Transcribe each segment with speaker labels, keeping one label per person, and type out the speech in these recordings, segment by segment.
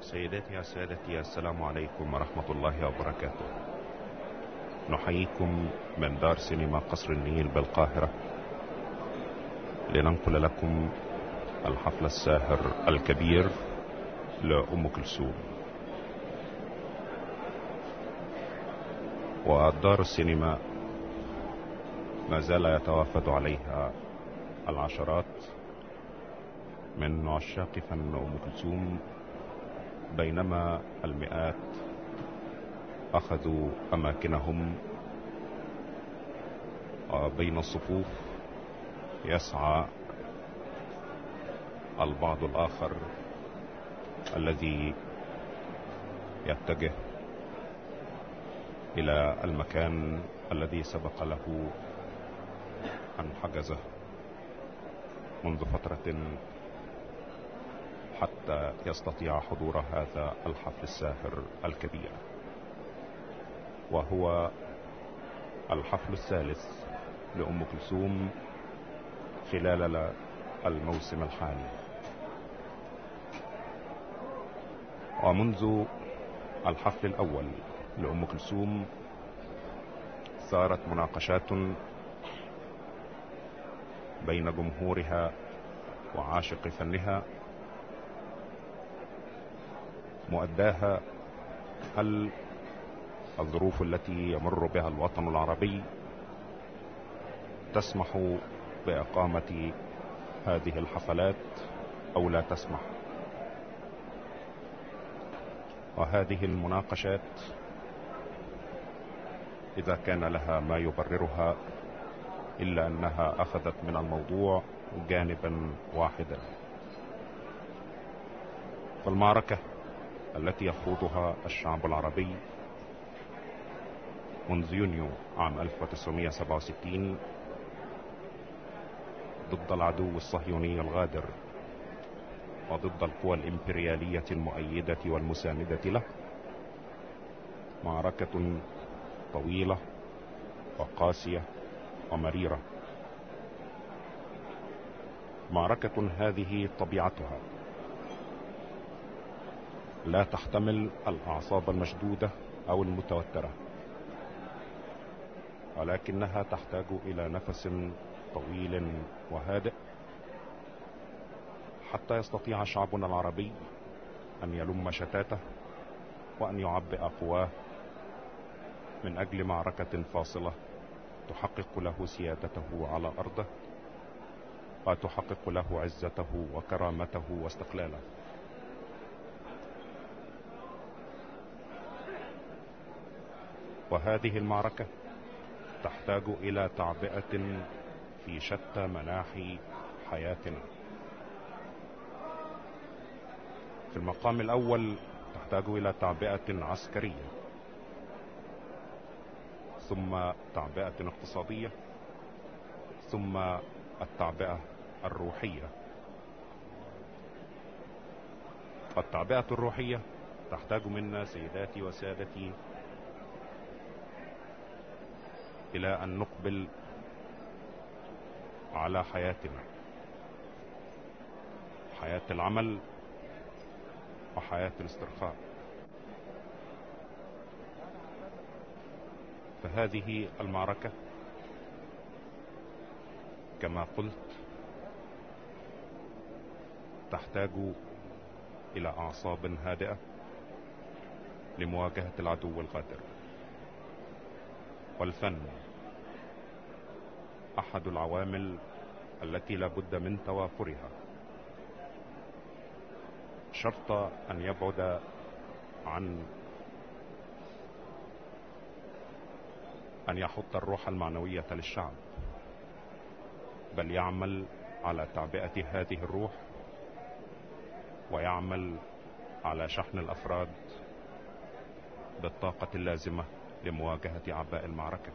Speaker 1: سيداتي سادتي، السلام عليكم ورحمة الله وبركاته. نحييكم من دار سينما قصر النيل بالقاهرة لننقل لكم الحفل الساهر الكبير لأم كلثوم. ودار السينما ما زال يتوافد عليها العشرات من عشاق فن أم كلثوم، بينما المئات أخذوا أماكنهم بين الصفوف. يسعى البعض الآخر الذي يتجه إلى المكان الذي سبق له أن حجزه منذ فترة حتى يستطيع حضور هذا الحفل الساهر الكبير، وهو الحفل الثالث لأم كلثوم خلال الموسم الحالي. ومنذ الحفل الأول لأم كلثوم صارت مناقشات بين جمهورها وعاشق فنها مؤداها هل الظروف التي يمر بها الوطن العربي تسمح بإقامة هذه الحفلات أو لا تسمح. وهذه المناقشات إذا كان لها ما يبررها إلا أنها أخذت من الموضوع جانبا واحدا. فالمعركة التي يخوضها الشعب العربي منذ يونيو عام 1967 ضد العدو الصهيوني الغادر وضد القوى الإمبريالية المؤيدة والمساندة له معركة طويلة وقاسية ومريرة. معركة هذه طبيعتها لا تحتمل الأعصاب المشدودة أو المتوترة، ولكنها تحتاج إلى نفس طويل وهادئ حتى يستطيع شعبنا العربي أن يلم شتاته وأن يعبئ قواه من أجل معركة فاصلة تحقق له سيادته على أرضه وتحقق له عزته وكرامته واستقلاله. وهذه المعركة تحتاج إلى تعبئة في شتى مناحي حياتنا. في المقام الأول تحتاج إلى تعبئة عسكرية، ثم تعبئة اقتصادية، ثم التعبئة الروحية. فالتعبئة الروحية تحتاج منا سيداتي وسادتي إلى أن نقبل على حياتنا، حياة العمل وحياة الاسترخاء. فهذه المعركة كما قلت تحتاج إلى أعصاب هادئة لمواجهة العدو الغادر. والفن أحد العوامل التي لا بد من توافرها، شرط أن يبعد عن أن يحط الروح المعنوية للشعب، بل يعمل على تعبئة هذه الروح ويعمل على شحن الأفراد بالطاقة اللازمة لمواجهة أعباء المعركة.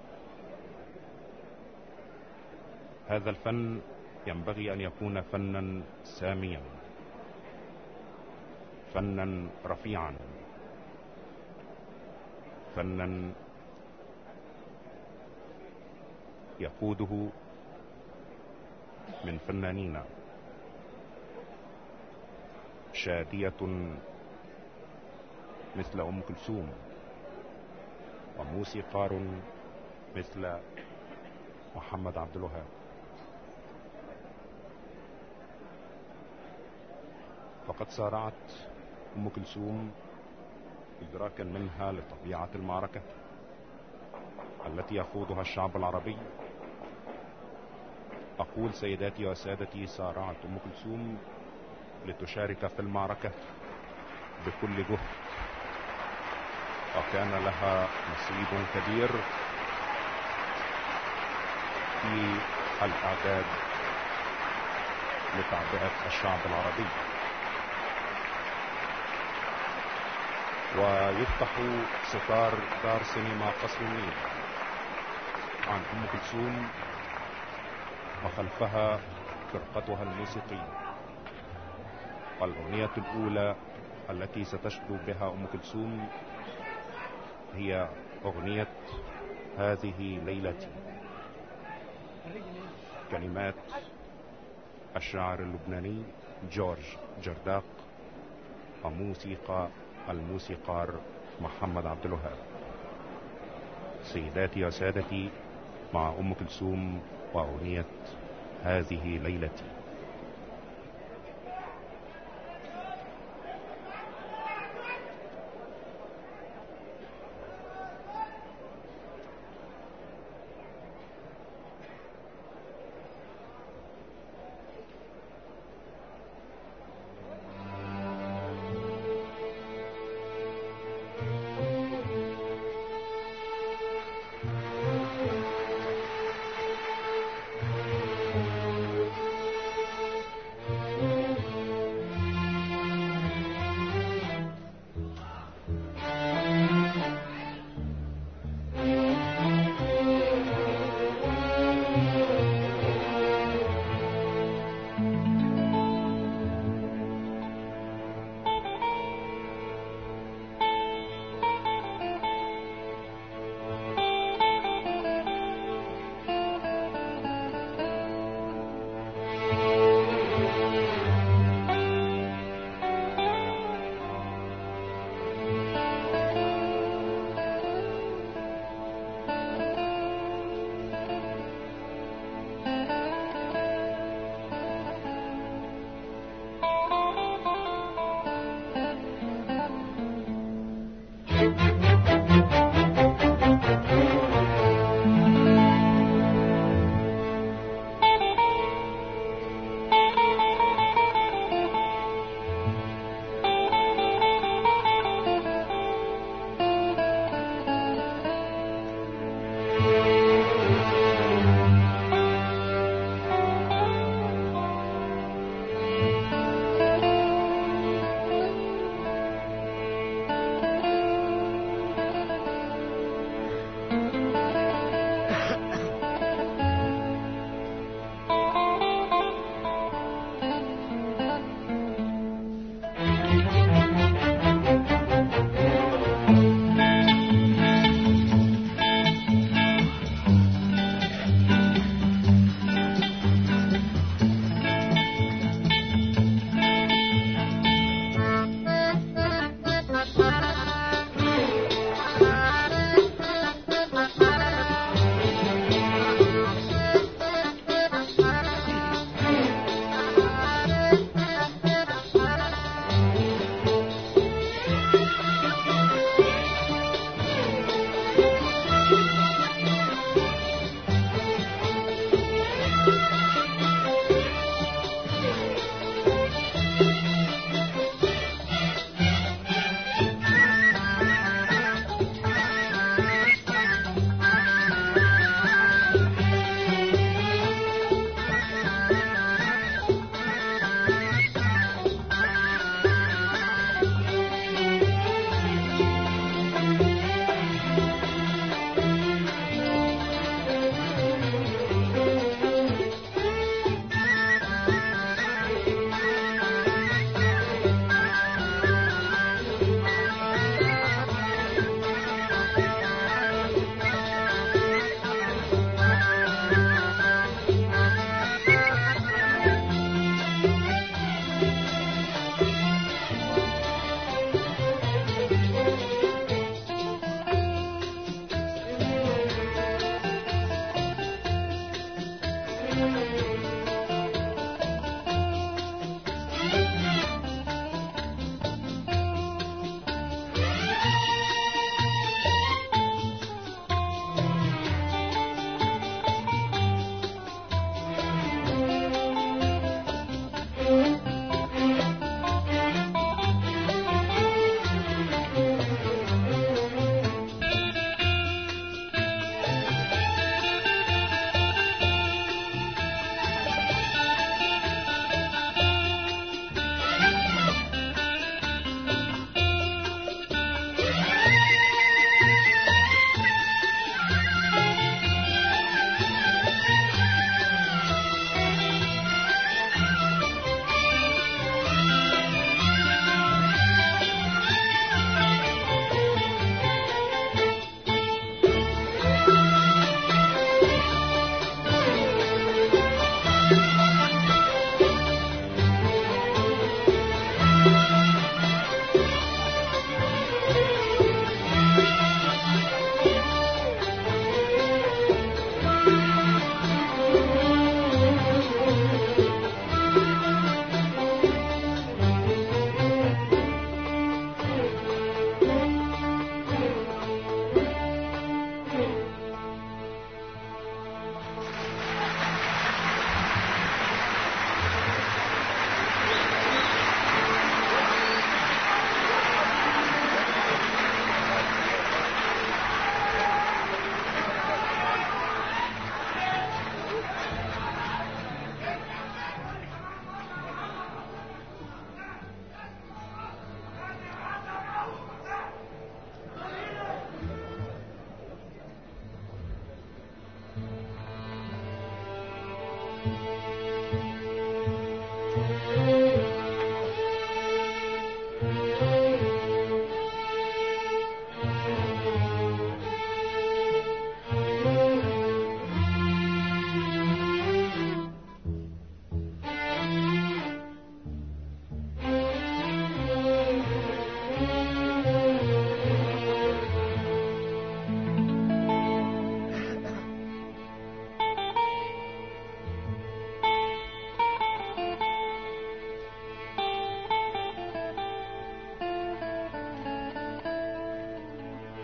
Speaker 1: هذا الفن ينبغي أن يكون فنا ساميا، فنا رفيعا، فنا يقوده من فنانين شادية مثل أم كلثوم، وموسيقار مثل محمد عبد الوهاب. فقد سارعت أم كلثوم إدراكا منها لطبيعة المعركة التي يخوضها الشعب العربي. أقول سيداتي وسادتي، سارعت أم كلثوم لتشارك في المعركة بكل جهد، وكان لها نصيب كبير في الإعداد لتعبئة الشعب العربي. ويفتح ستار دار سينما قصر النيل عن أم كلثوم، وخلفها فرقتها الموسيقية. والأغنية الأولى التي ستشدو بها أم كلثوم هي أغنية هذه ليلتي، كلمات الشاعر اللبناني جورج جرداق، وموسيقى الموسيقار محمد عبد الوهاب. سيداتي وسادتي، مع أم كلثوم وأغنية هذه ليلتي.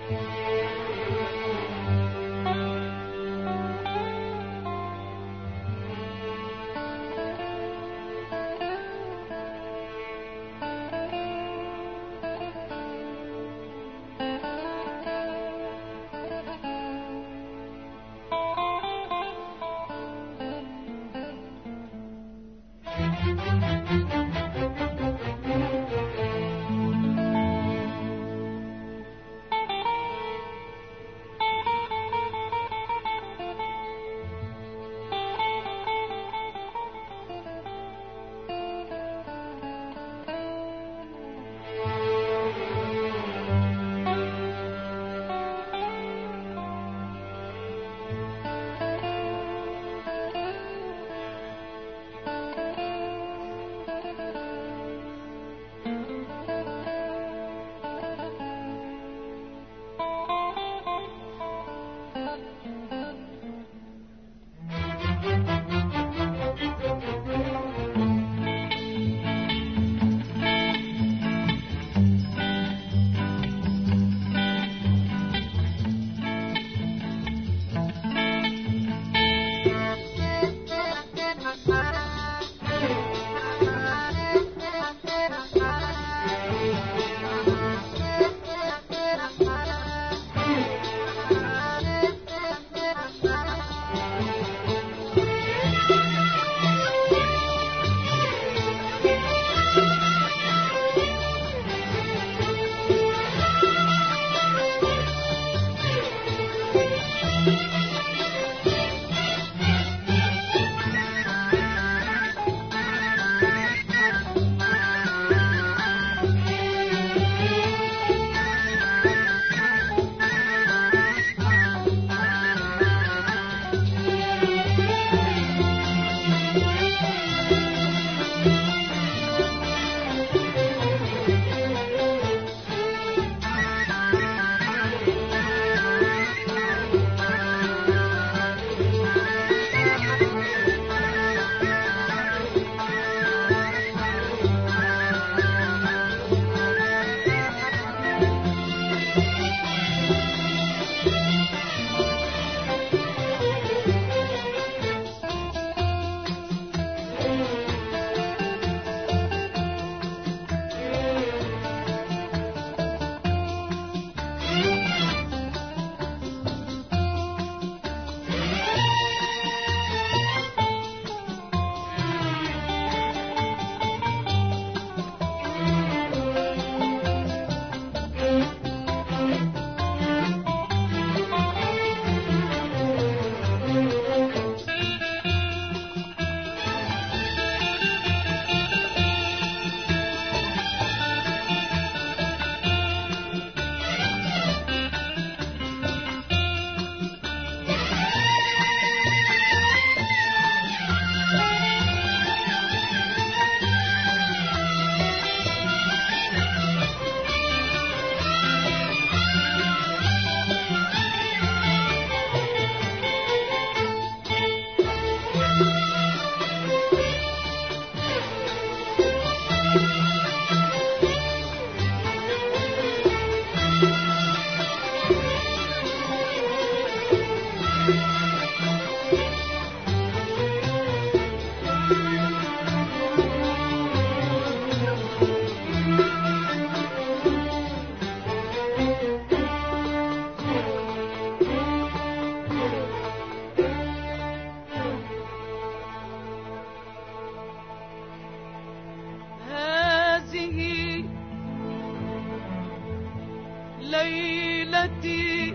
Speaker 2: ليلتي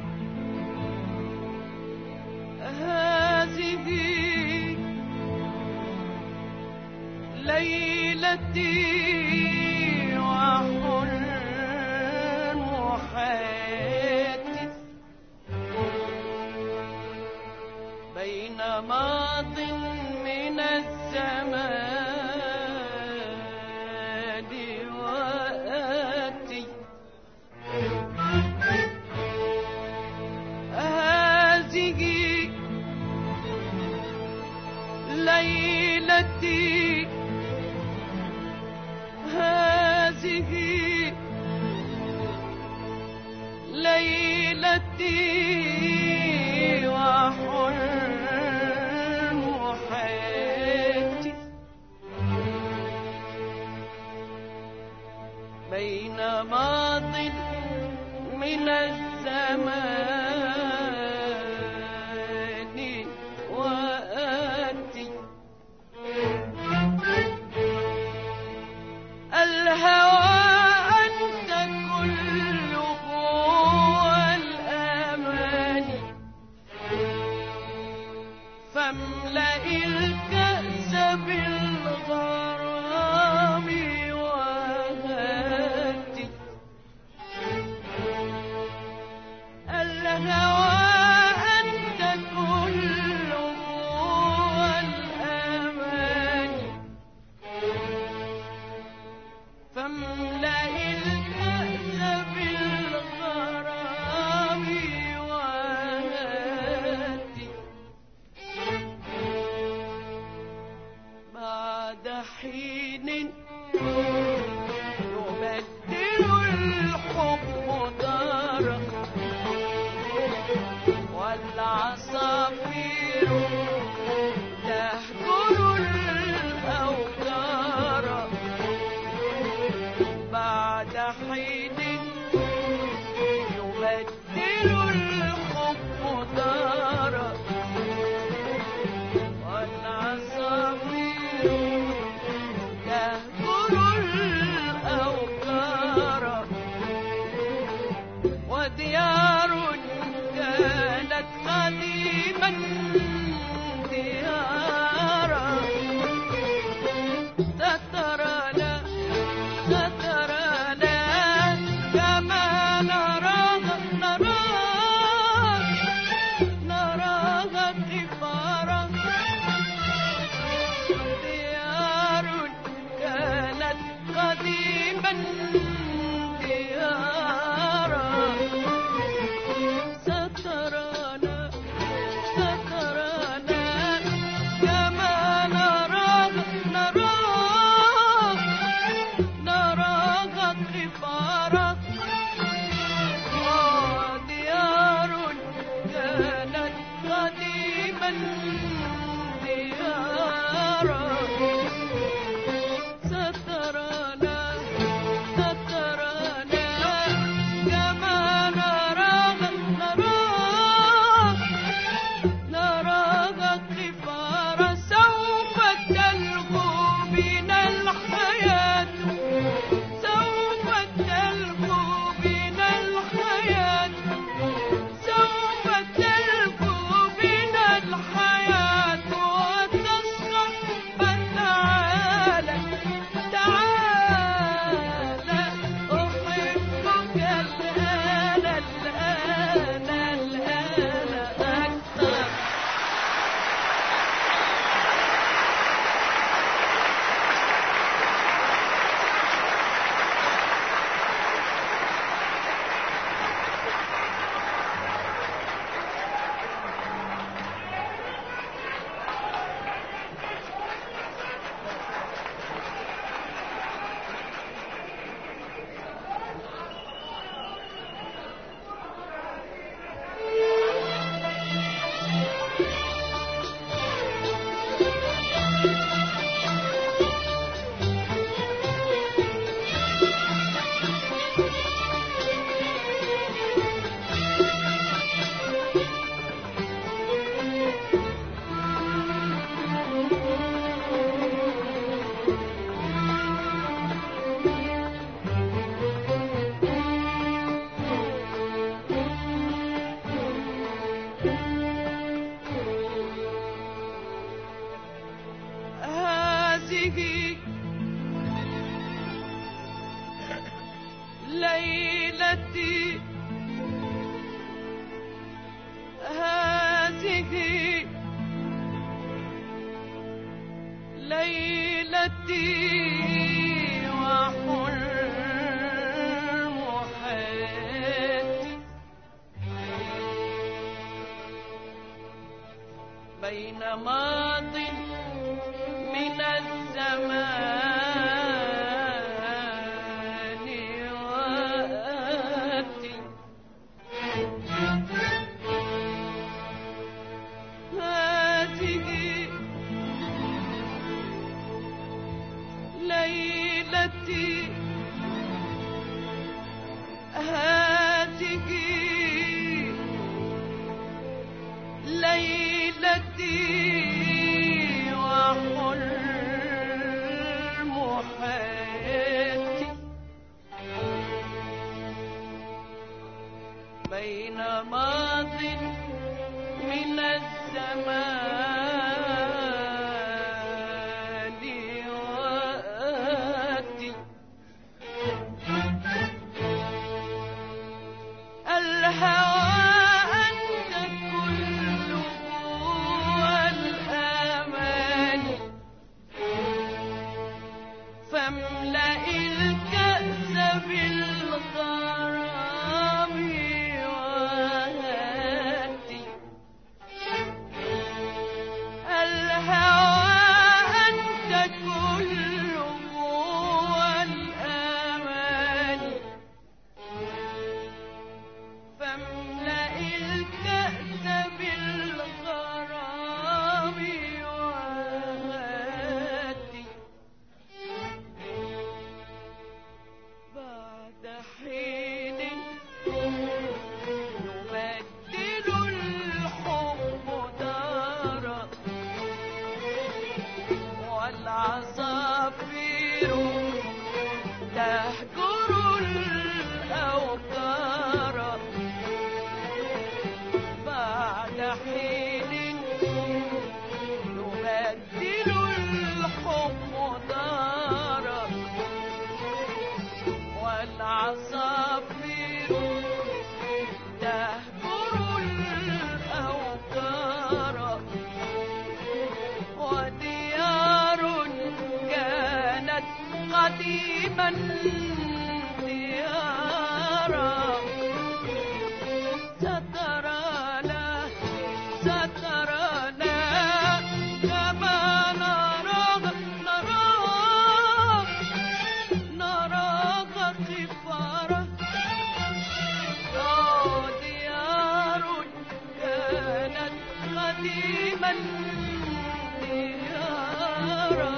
Speaker 2: هذه ليلتي وحلم حياتي بين ماض من الزمان وآتي هذه ليلتي ليلتي وحلم حياتي بين ماض من الزمان وآتي الهوى أنت كله والأماني فاملأ الكأس بالغرام وهاتي الهوى أنت كله والأماني فاملأ الكأس بالغرام وهاتي بعد حين يبدل الحب دارا والعصافير تهجر الأوتار بعد حين يبدل الحب دارا والعصافير تهجر الأوتار وديار كانت قديما ديارا سترانا كما نراها كفارا ديار كانت قديما ديارا سترانا كما نراها كفارا ديار كانت قديما ديارا سترانا كما نراها كفارا سوف تلقو بنا الحياة سوف تلقو بنا الحياة سوف تلقو بنا الحياة وتصحى فتعالى أحبك الآن أكثر ليلتي هذه ليلتي وحلم حياتي بين ماض من الزمان وآتي هذه ليلتي وحلم حياتي بين ماض من الزمان وآتي الهوى أنت كله والأمان فاملأ الكأس بالغرام وهاتي الهوى أنت كله والأمان فاملأ الكأس بالغرام وهاتي بعد حين يبدل الحب دارا والعصافير تهجر الأوكار بعد حين يبدل الحب دارا والعصافير تهجر الأوكار وديار كانت قديما ديارا سترانا سترانا كما نراها خفارا ديار كانت قديما ديارا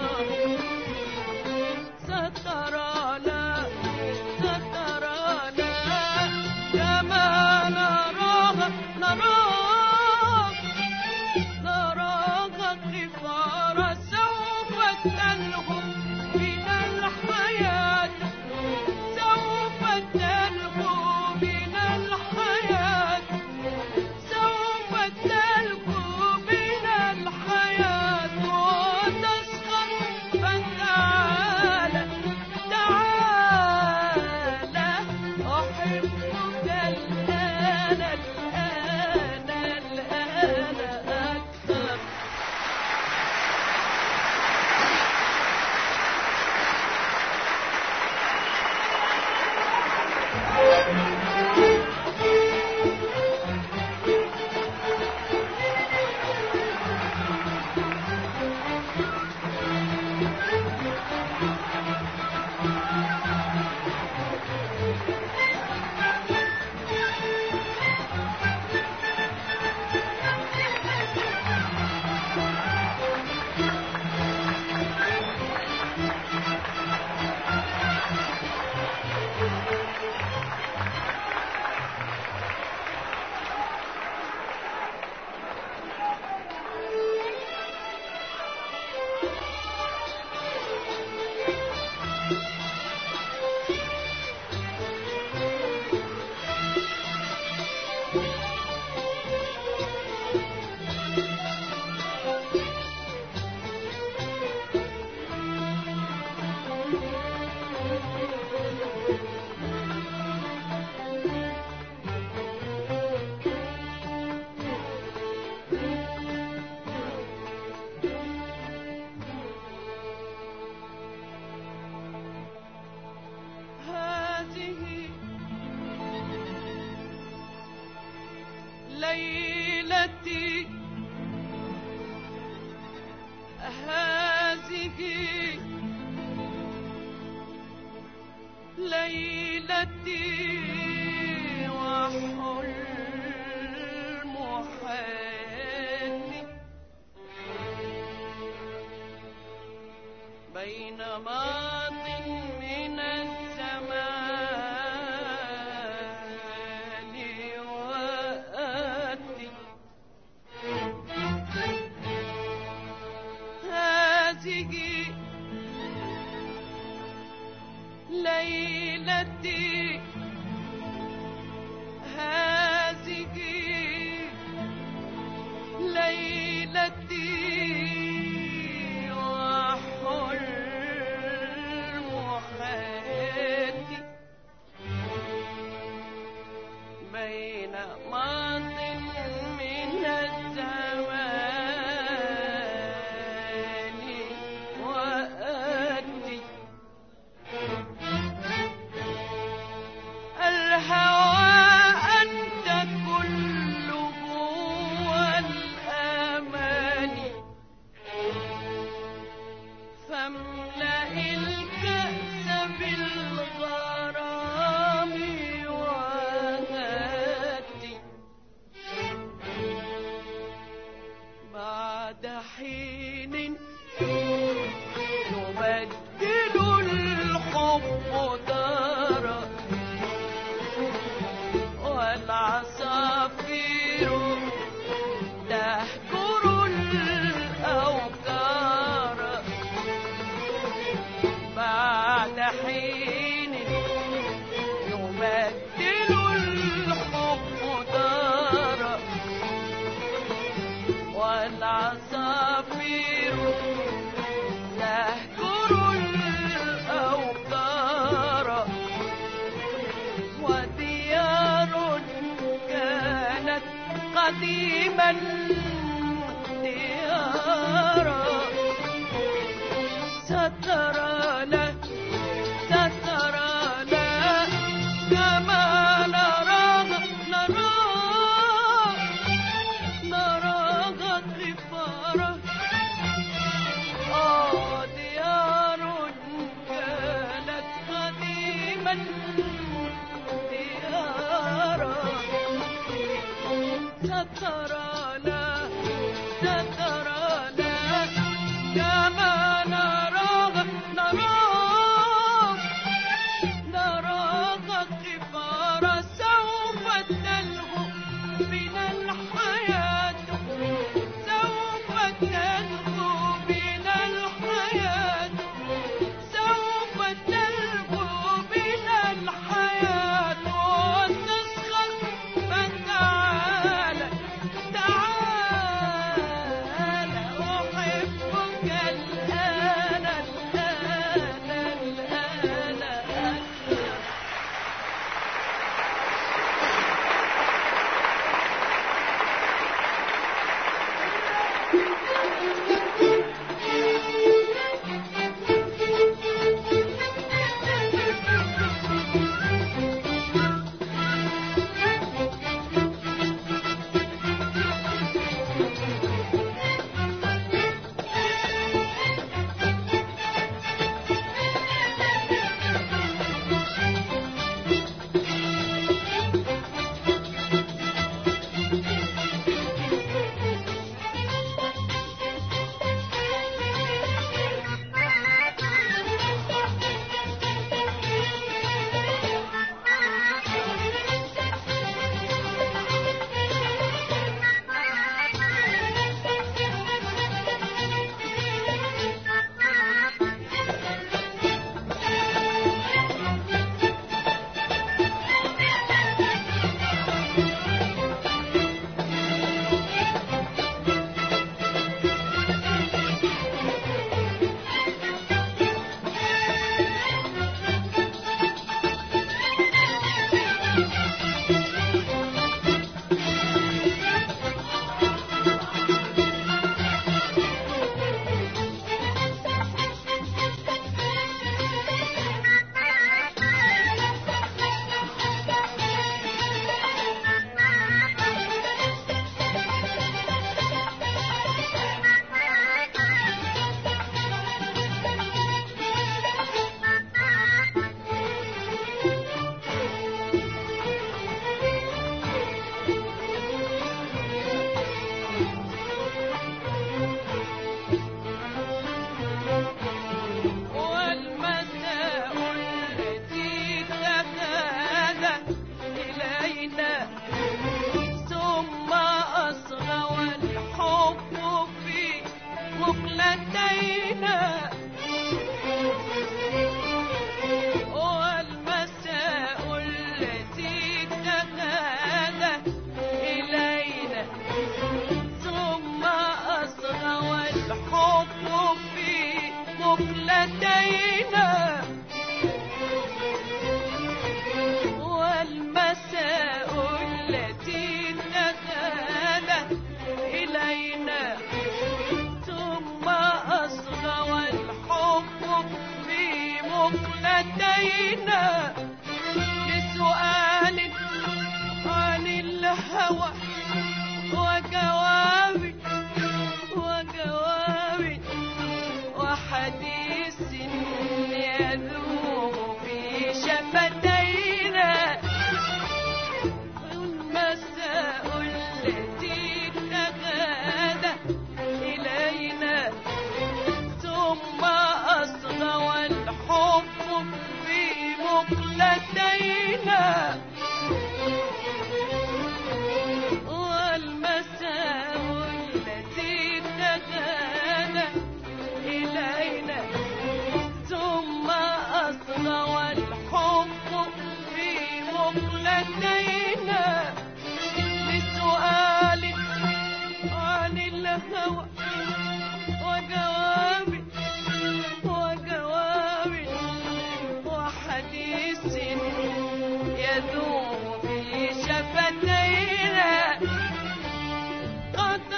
Speaker 2: سترانا سترانا كما نراها خفارا سوف تنهو من الحياة سوف تنهو من الحياة سوف تنهو من الحياة وتسخر فتعالى تعالى أحبك الآن الآن الآن أكثر ليلتي هذه ليلتي وحلم حياتي بين ماض من الزمان تهجر الأوتار بعد حين يبدل الحب دارا والعصافير تهجر الأوتار وديار كانت قديما ديارا سترانا كما نراها غفارا ديار كانت قديما ديارا سترانا كما نراها غفارا سوف تلهو بنا الحياة سوف تلهو بنا الحياة سوف تلهو بنا الحياة وتسخر فتعالى أحبك الآن لدينا لسؤال عن الهوى وجواب وحديث يذوب في شفتينا المساء التي تغادى إلينا ثم أصغى والحب في مقلتينا مقلتينا لسؤال عن الهوى وجوابي وحديث يدوم في شفتينا قد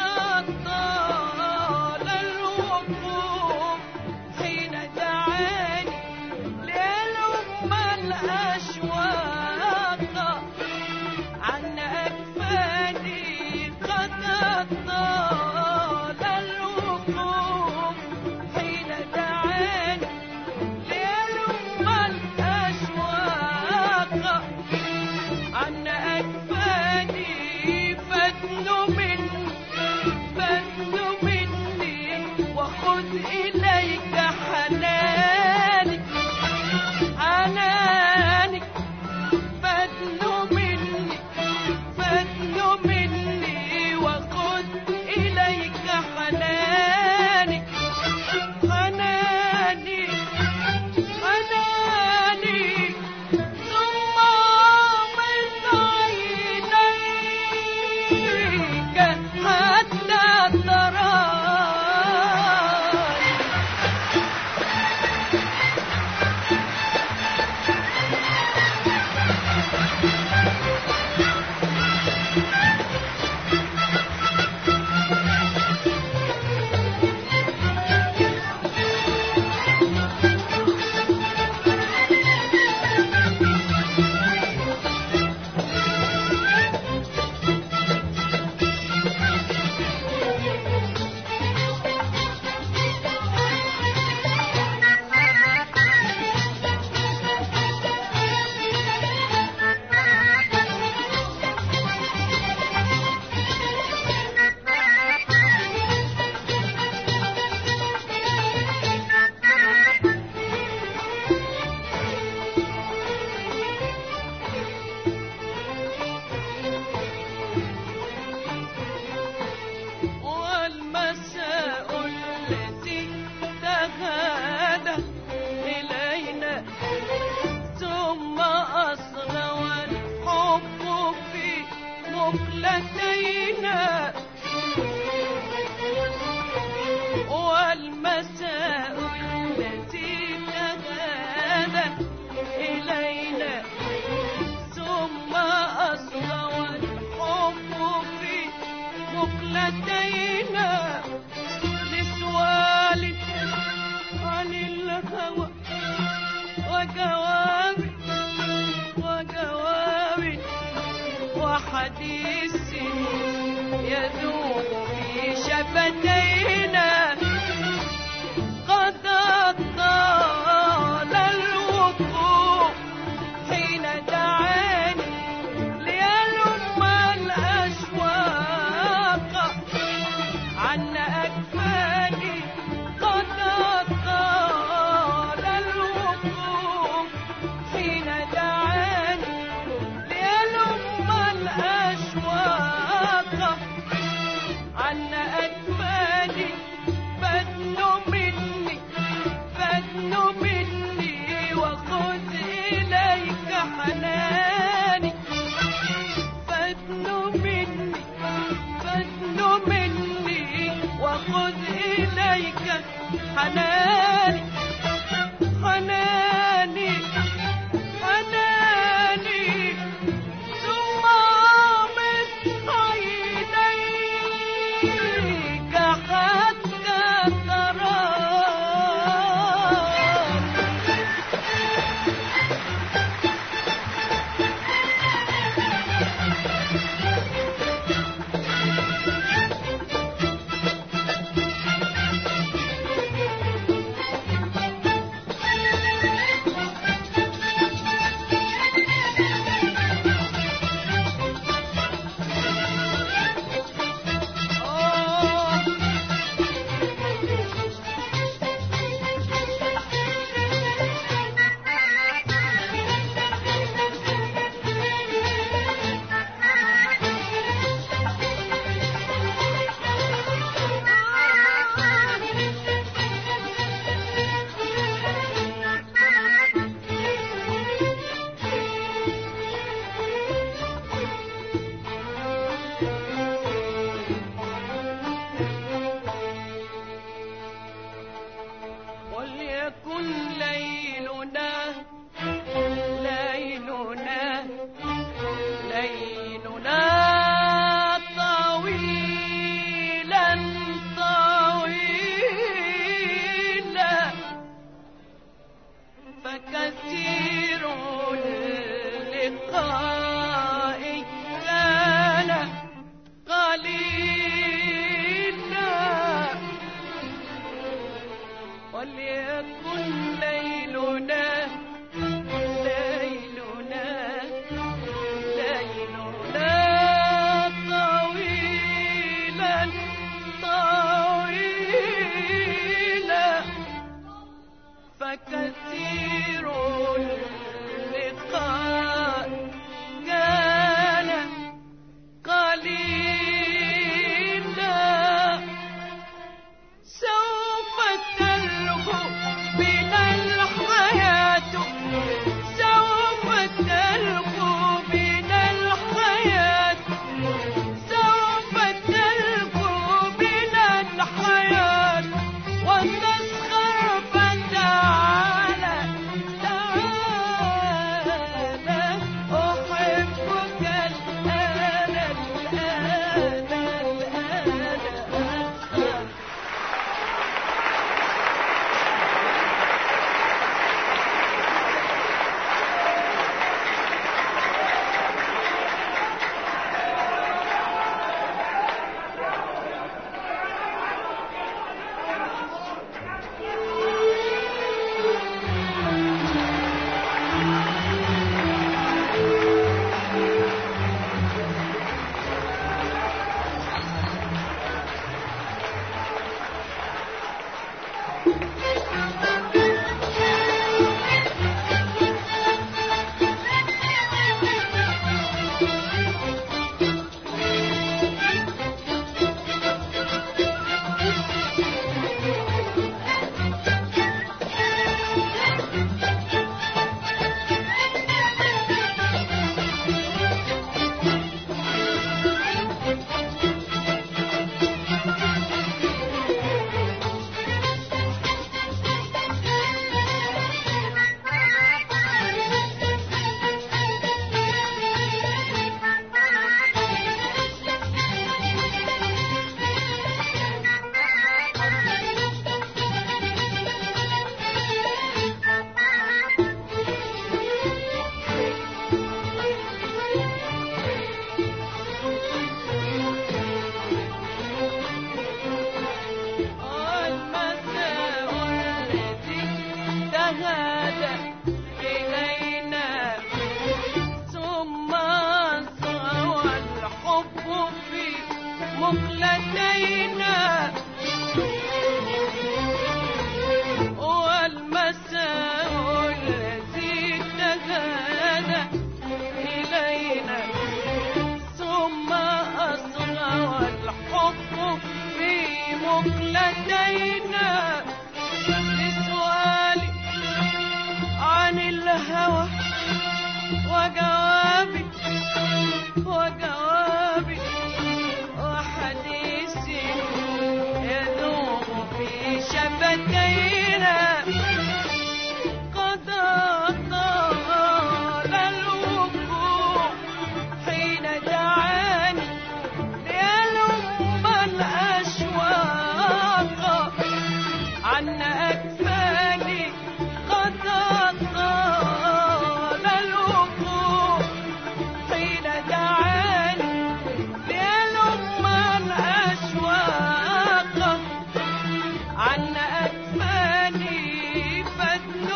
Speaker 2: طال الوقوف حين دعاني ليلم الأشواق عن أكفاني قد طال الوقوف حين دعاني ليلم الأشواق عن أكفاني فادن مني وخذ إليك حناني فادن مني وخذ إليك حناني ثم من عينيك حتى تراني. والمساء التي تغادى إلينا ثم أصغى والحب في مقلتينا والمساء التي تغادى إلينا ثم أصغى والحب في مقلتينا لسؤال عن الهوى وجوابي وحديث يدوم في شفتينا قد طال الوقوف حين دعاني ليلم الأشواق عن أكفاني قد طال الوقوف حين دعاني ليلم الأشواق عن أكفاني فادن مني وخذ إليك حناني فادن مني وخذ إليك حناني ثم من عينيك حتى تراني. مقلتين والمساء الذي تهانى إلينا ثم أصغى والحب في مقلتينا لسؤالي عن الهوى وجوابي وحديثي يذوب في شفتينا قد طال الوقوع حين دعاني ليلم الأشواق عن أكفاني قد طال الوقوع حين دعاني ليلم الأشواق عن أكفاني فادن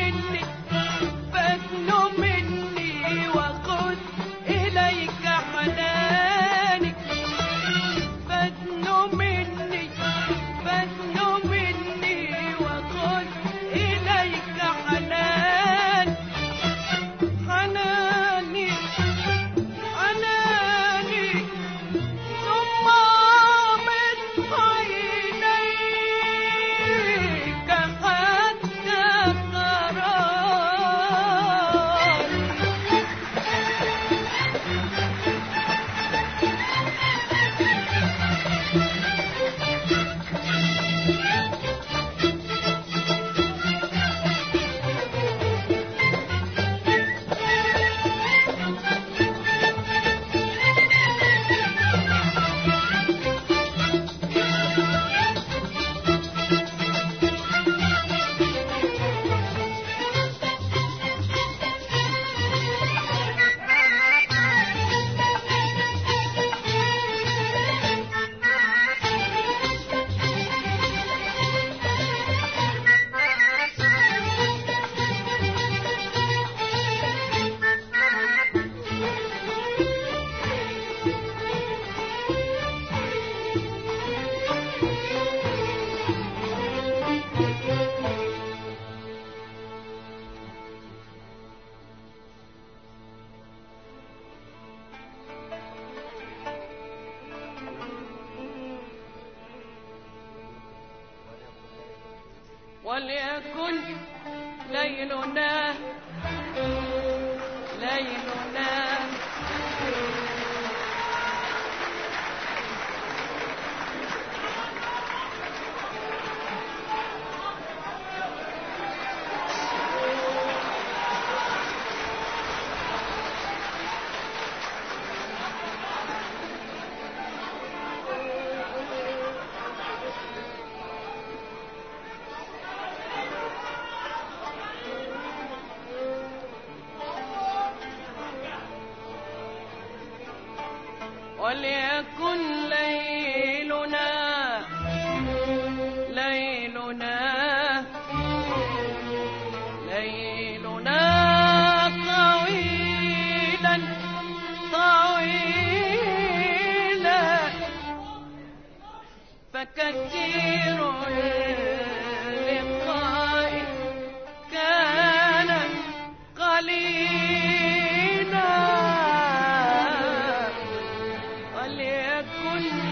Speaker 2: مني وخذ إليك حناني فادن مني وخذ إليك حناني ثم من عينيك حتى قرار وليكن ليلنا وليكن ليلنا طويلا فكثير اللقاء كان قليلا وليكن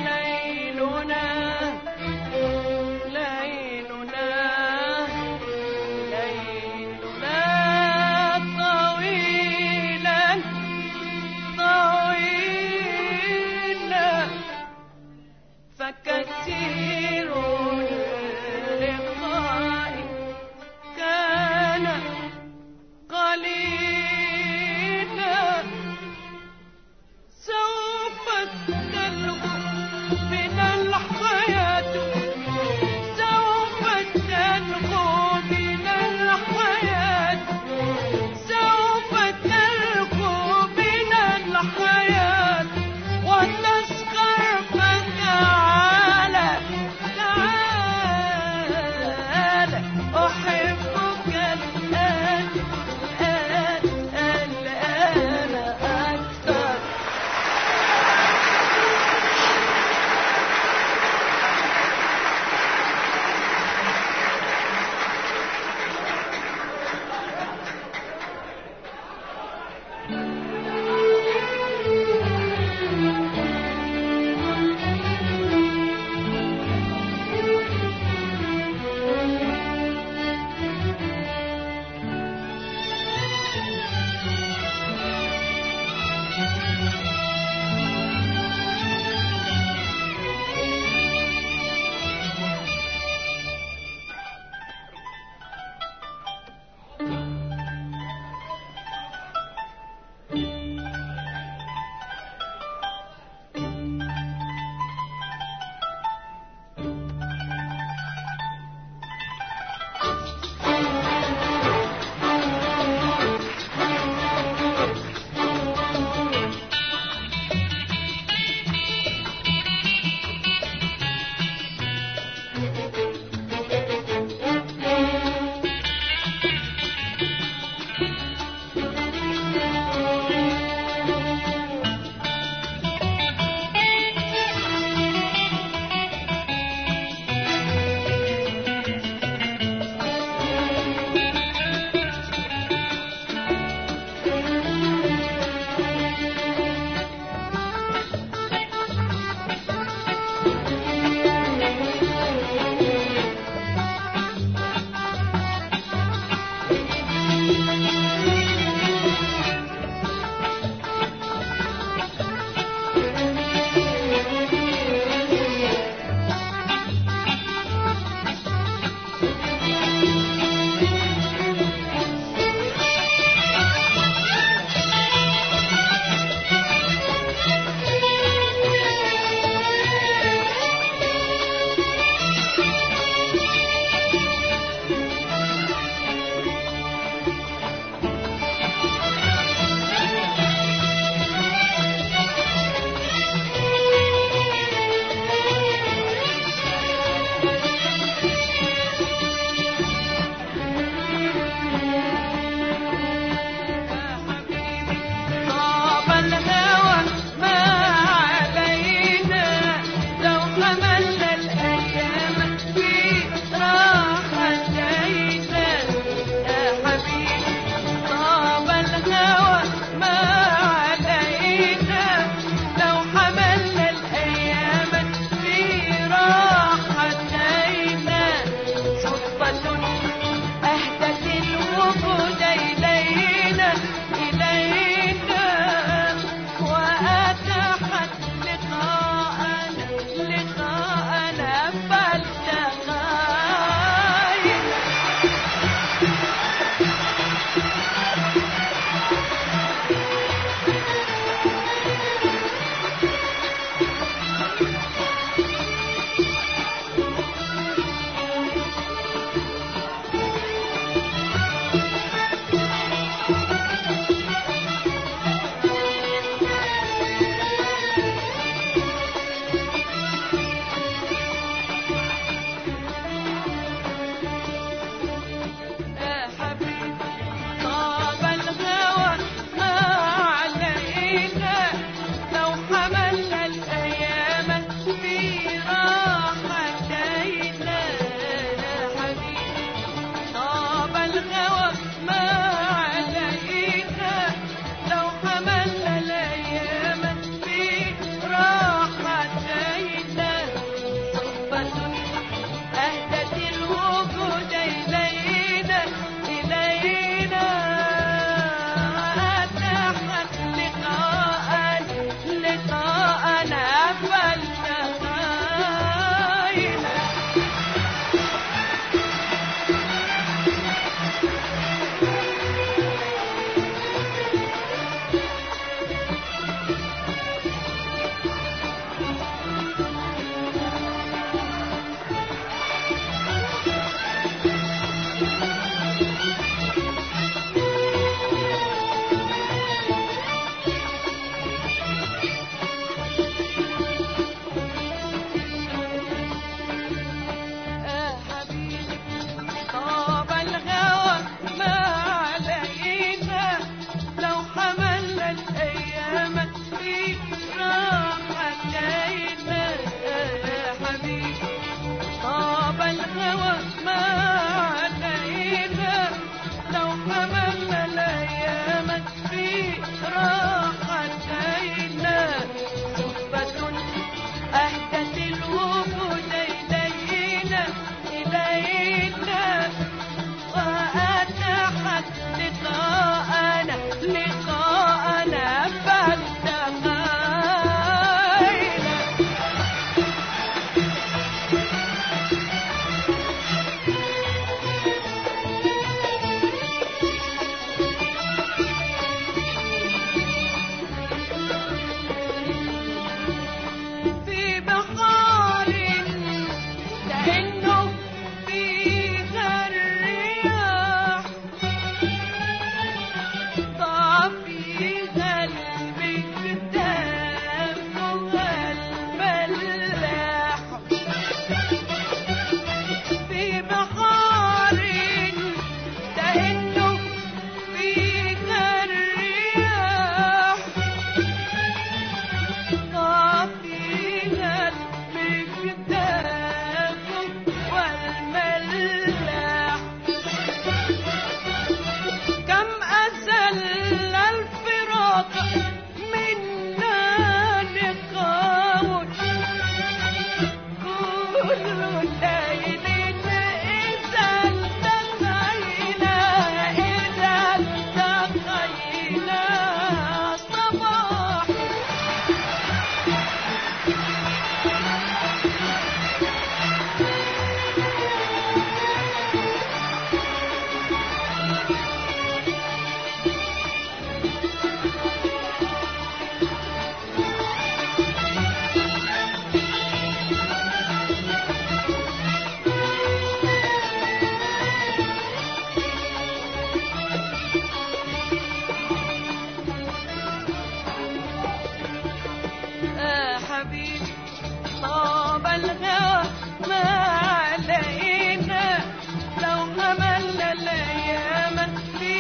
Speaker 2: الهوى ما علينا لو حملنا الأيام في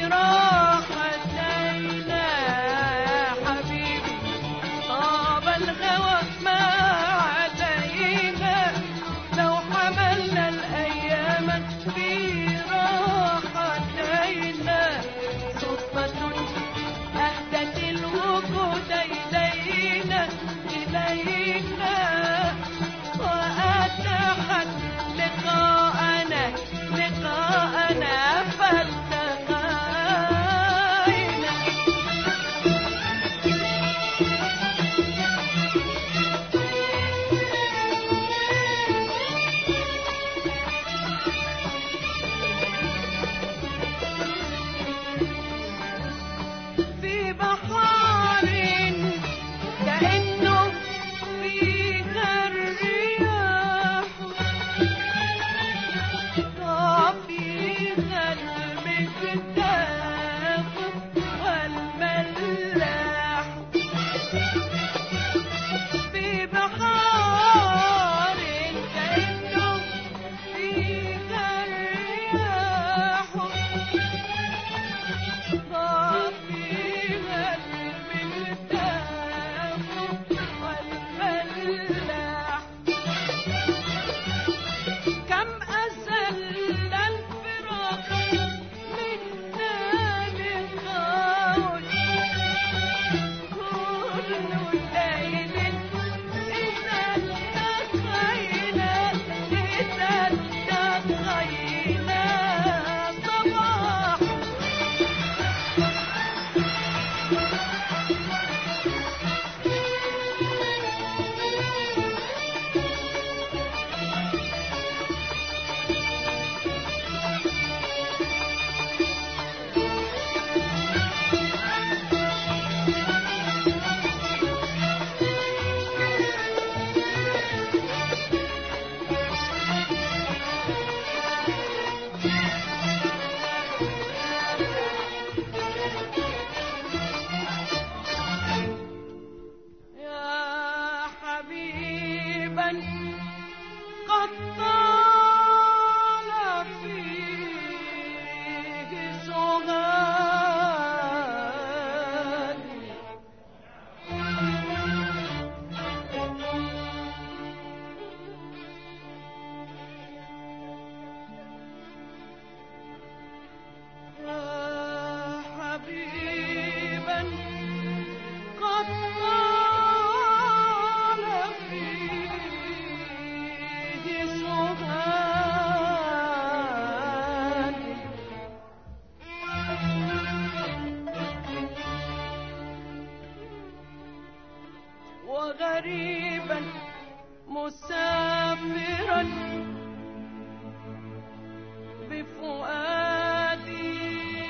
Speaker 2: راحتينا حبيبي طاب الهوى ما علينا لو حملنا الأيام في راحتينا صدفة أهدت الوجود إلينا وأتاحت لقاءنا فالتقينا في بحار كأنه فيها الرياح فيها المفتاح والملاح في بحار كأنه فيها الرياح فيها المفتاح والملاح كم أزل الفراق منا لقاء كل ليل إذا التقينا صباح يا حبيبا قد طال فيه سهادي يا حبيبا قد طال فيه سهادي وغريبا مسافرا بفؤادي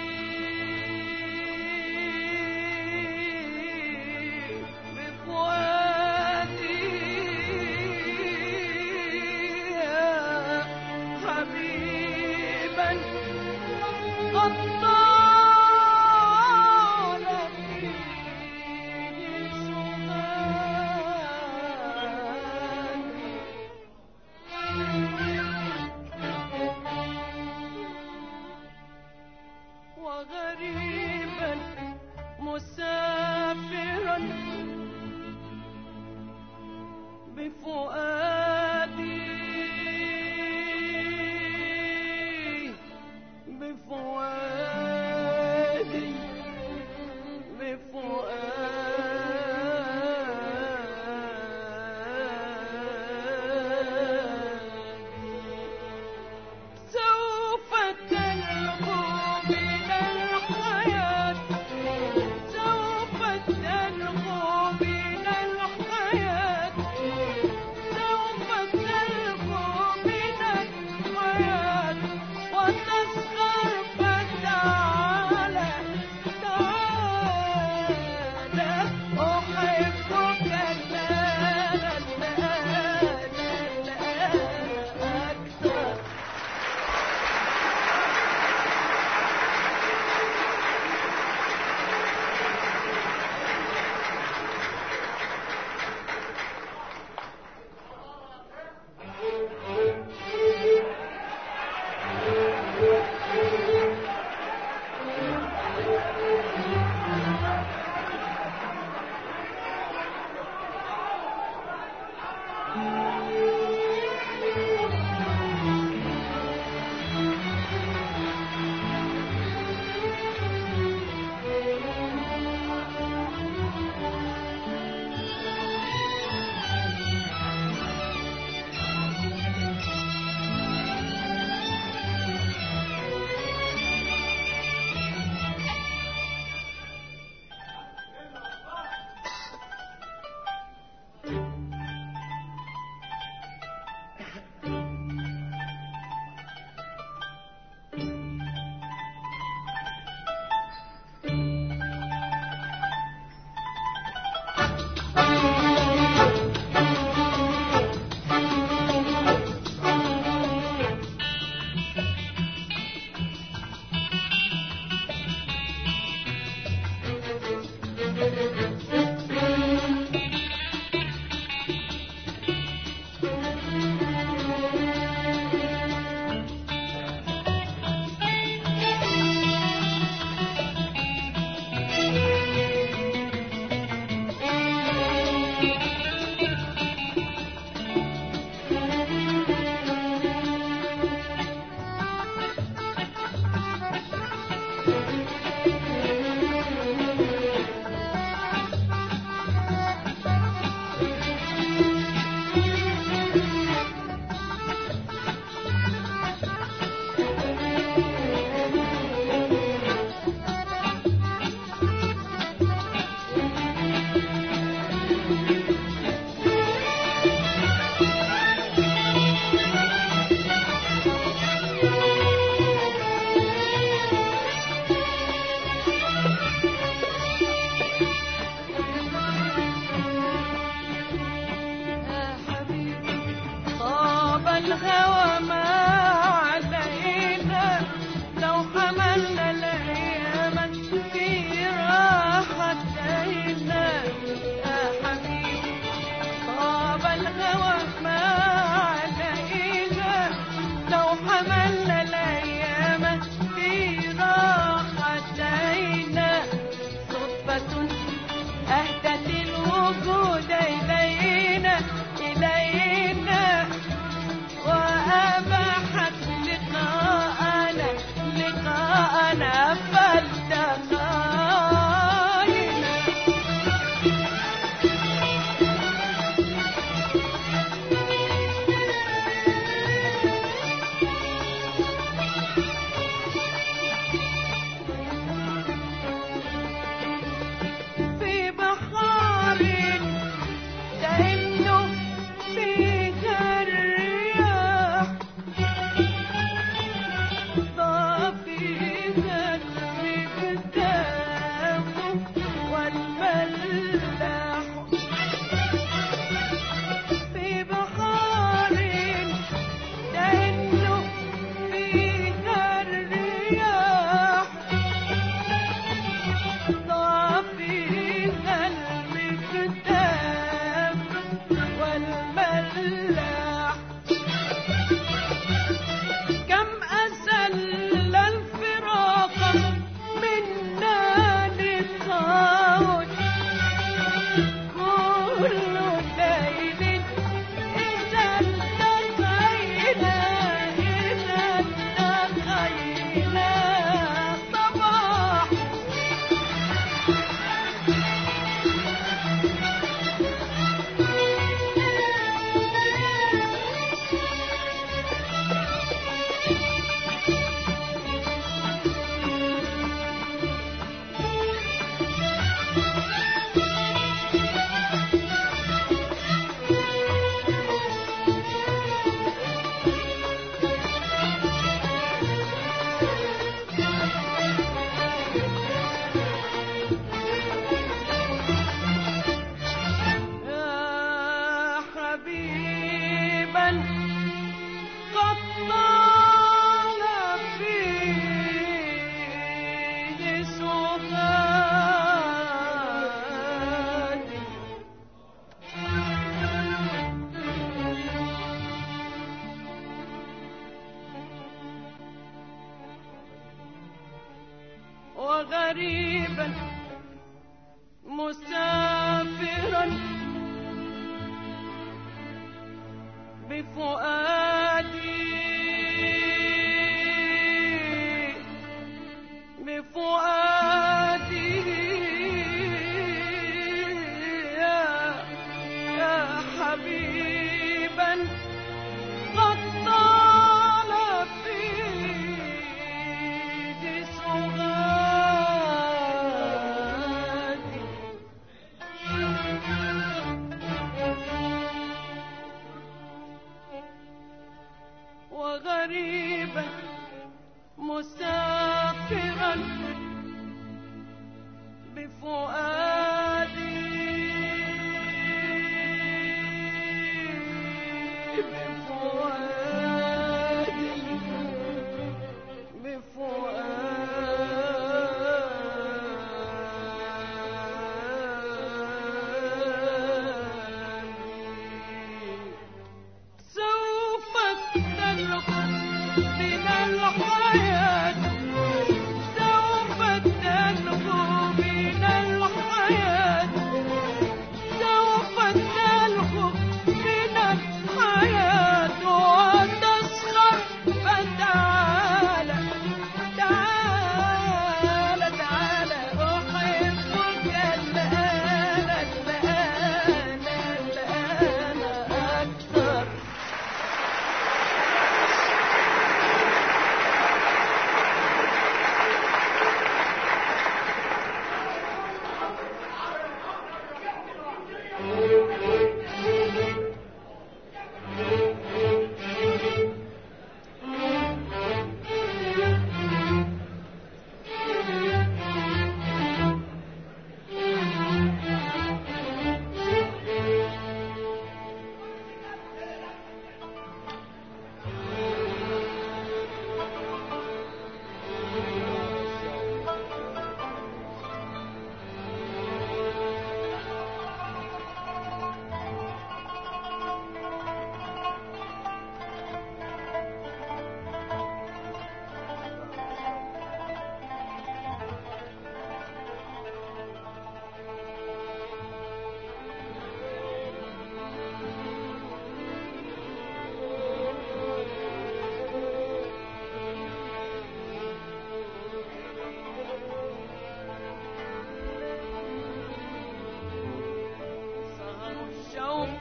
Speaker 2: يا حبيبا قد طال فيه سهادي وغريبا مسافرا بفؤادي يا حبيبا قد طال في سغادي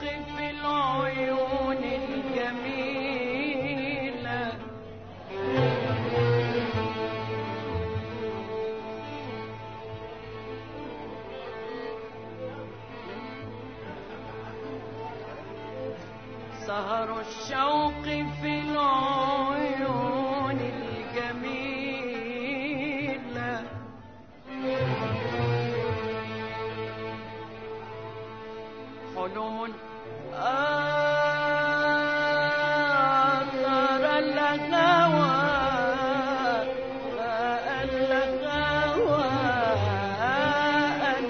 Speaker 2: في العيون الجميلة سهر الشوق في العيون الجميلة حلم آثر الهوى أن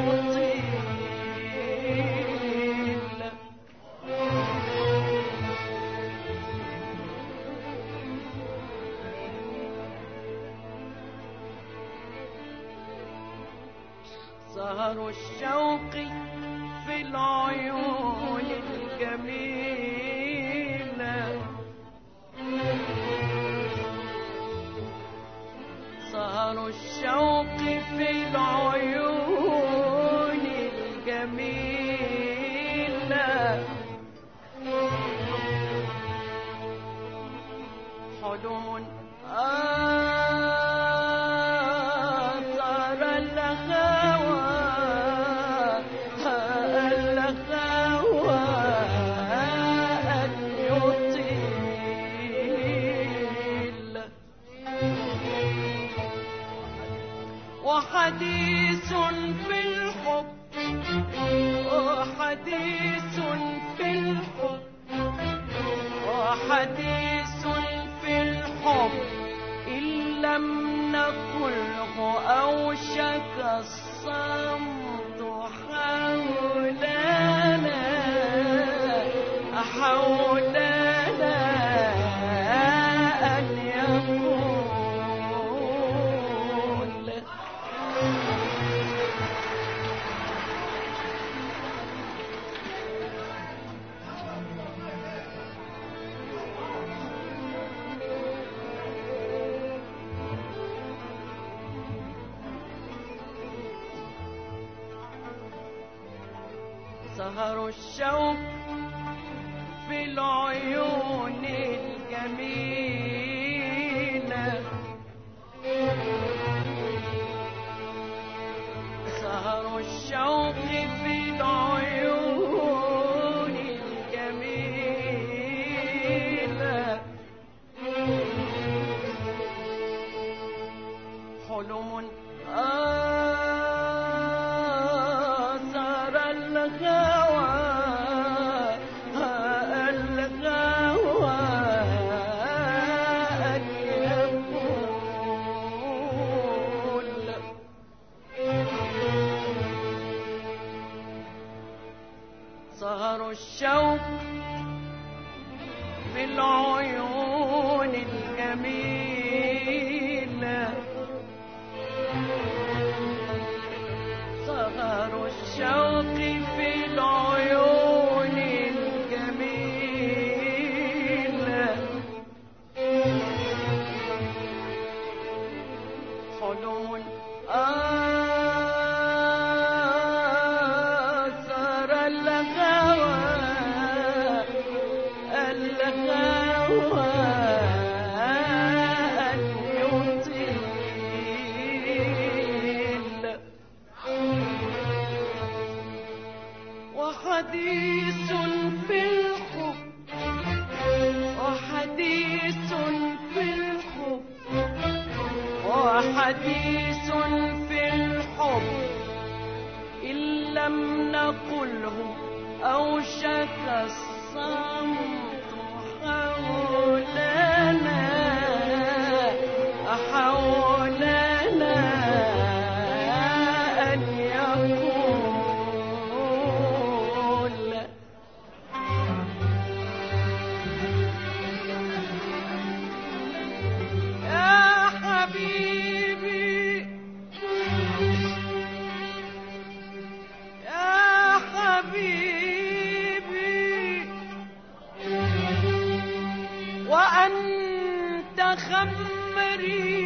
Speaker 2: يطيل سهر الشوق في العيون الجميلة سهر الشوق في العيون الجميلة حلم آثر الهوى أن يطيل وحديث في الحب وحديث في الحب وحديث في الحب إن لم نقله أوشك الصمت حولنا أن يقول سهر الشوق في العيون الجميلة سهر الشوق في العيون الجميلة حلم آثر الهوى أن يقول سهر الشوق في العيون الجميلة سهر الشوق في العيون الجميلة حلم آثر الهوى أن يطيل وحديث في الحب وحديث في الحب وحديث في الحب إن لم نقله أوشك الصمت حولنا أن يقول يا حبيبي يا حبيبي وأنت خمري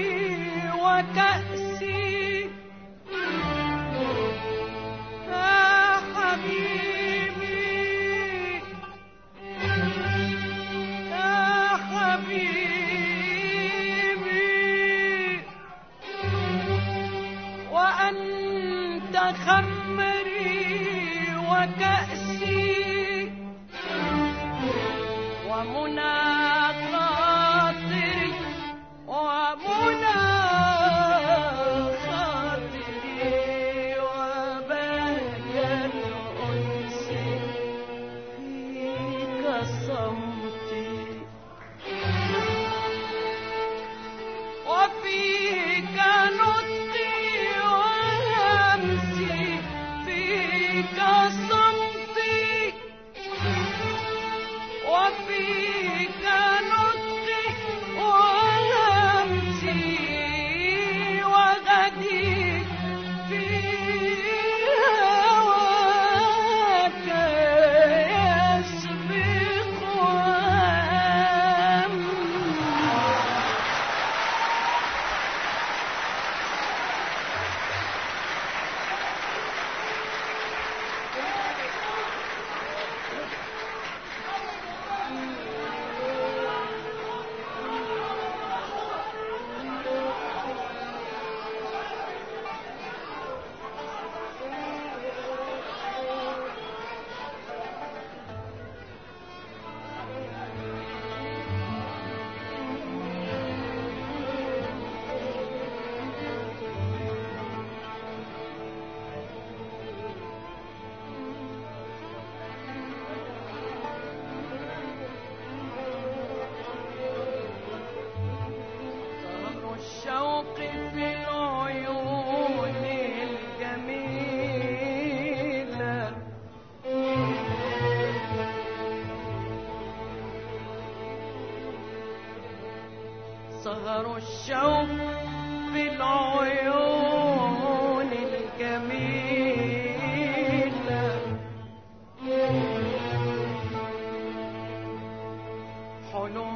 Speaker 2: وكأسي يا حبيبي وكأسي ومنى خاطري ومنى خاطري وبين أنسي فيك صمتي وفيك نطقي وهمسي فيك صمتي وفيك نطقي وهمسي وغدي في هواك يسبق وهم الشوق في العيون الجميلة سهر الشوق في العيون الجميلة حلم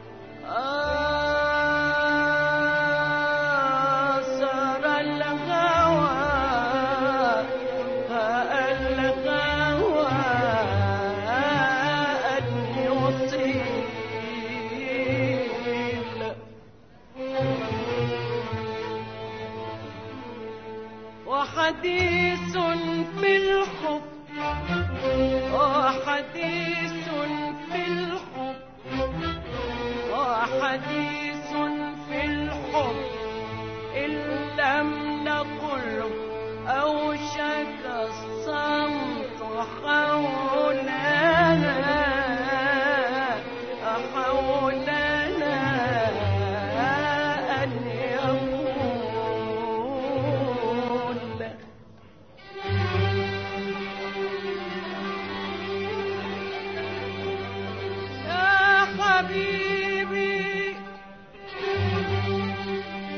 Speaker 2: آثر الغوى الغوى أن يطيل وحديث في الحب وحديث في الحب وحديث في الحب إن لم نقل أوشك الصمت حولنا حولنا أن يقول يا حبيبي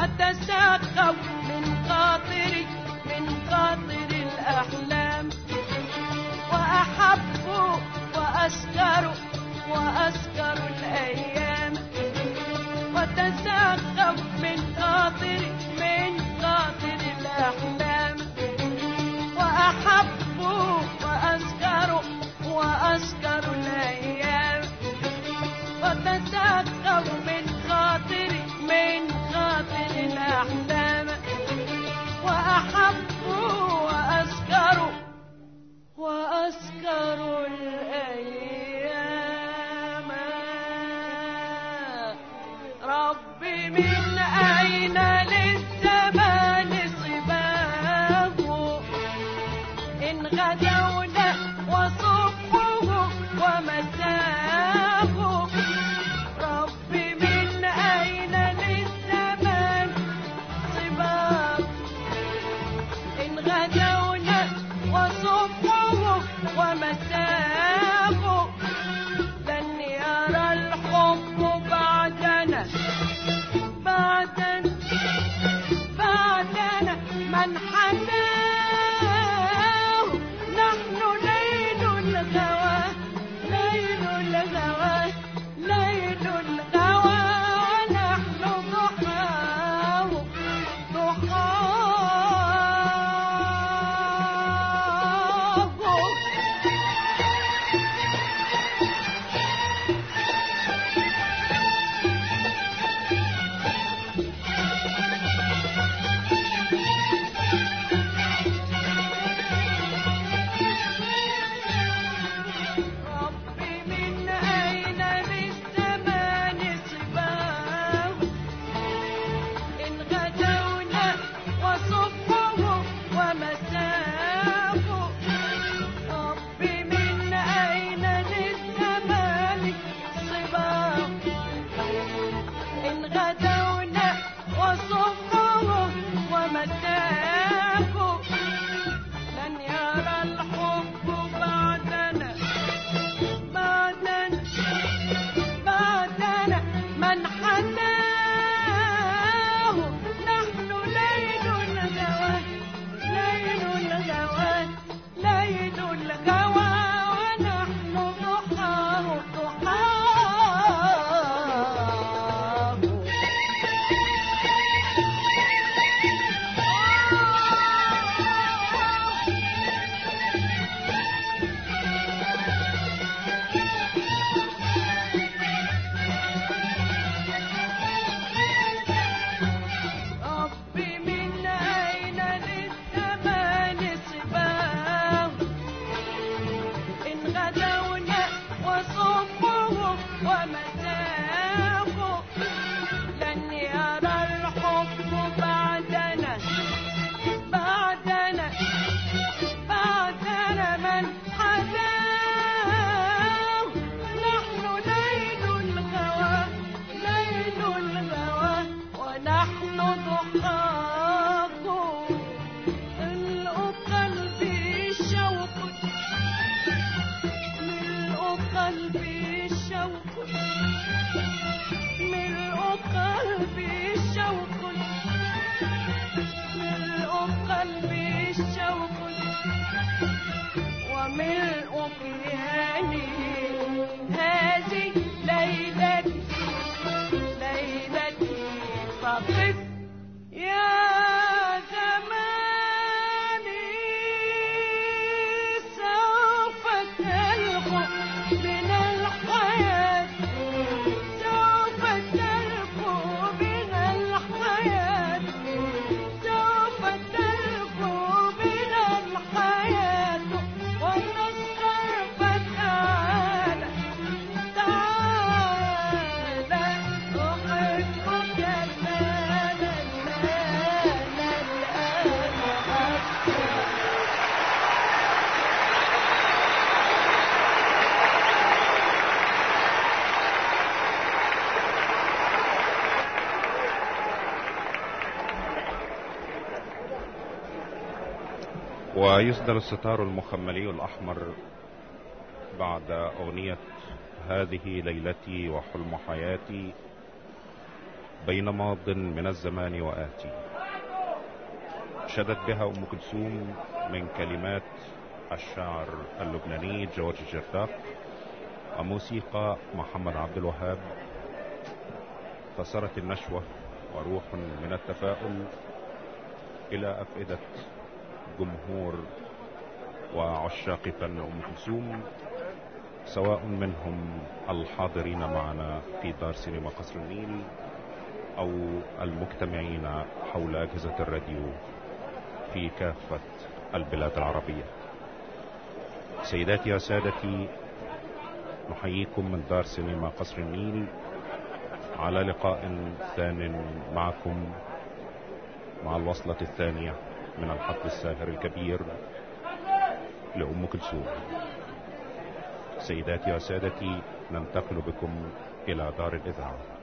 Speaker 2: وتساقوا من خاطر الأحلام، وأحبوا وأسكروا الأيام، وتساقوا من خاطر الأحلام، وأحبوا وأسكروا الأيام، وتساقوا من خاطر الأحلام، وأحبوا وأسكروا الأيام. ربي من أين للزمان صباه، إن غدونا وصبحه ومساه. ربي من أين للزمان صباه، إن غدونا وصبحه ومساه. لن يرى الحب بعدنا من حداه. نحن ليل الغوى ونحن ضحاه.
Speaker 1: ويصدر الستار المخملي الأحمر بعد أغنية هذه ليلتي وحلم حياتي بين ماض من الزمان وآتي، شدت بها أم كلثوم من كلمات الشاعر اللبناني جورج جرداق وموسيقى محمد عبد الوهاب، فسرت النشوة وروح من التفاؤل إلى أفئدة جمهور وعشاق فن أم كلثوم، سواء منهم الحاضرين معنا في دار سينما قصر النيل أو المجتمعين حول أجهزة الراديو في كافة البلاد العربية. سيداتي وسادتي، نحييكم من دار سينما قصر النيل على لقاء ثان معكم مع الوصلة الثانية من الحفل الساهر الكبير لأم كلثوم. سيداتي وسادتي، ننتقل بكم إلى دار الإذاعة.